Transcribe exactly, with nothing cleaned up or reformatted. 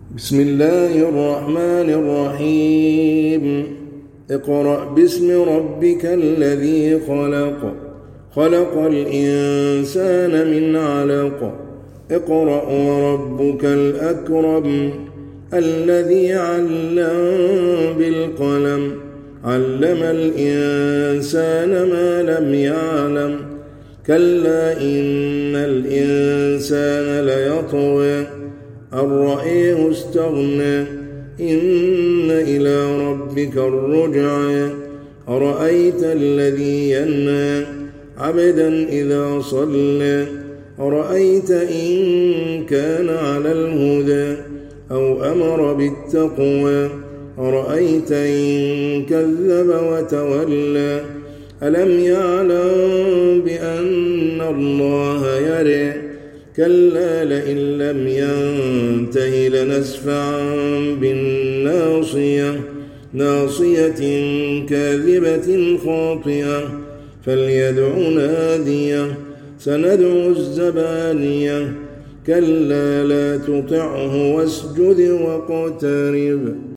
بسم الله الرحمن الرحيم اقرأ باسم ربك الذي خلق خلق الإنسان من علق اقرأ وربك الأكرم الذي علم بالقلم علم الإنسان ما لم يعلم كلا إن الإنسان ليطغى أن رآه استغنى إن إلى ربك الرجعى أرأيت الذي ينهى عبدا إذا صلى أرأيت إن كان على الهدى أو أمر بالتقوى أرأيت إن كذب وتولى ألم يعلم بأن الله يرى كلا لئن لم ينته لنسفعا بالناصية ناصية كاذبة خاطئة فليدع ناديه سندع الزبانية كلا لا تطعه واسجد واقترب.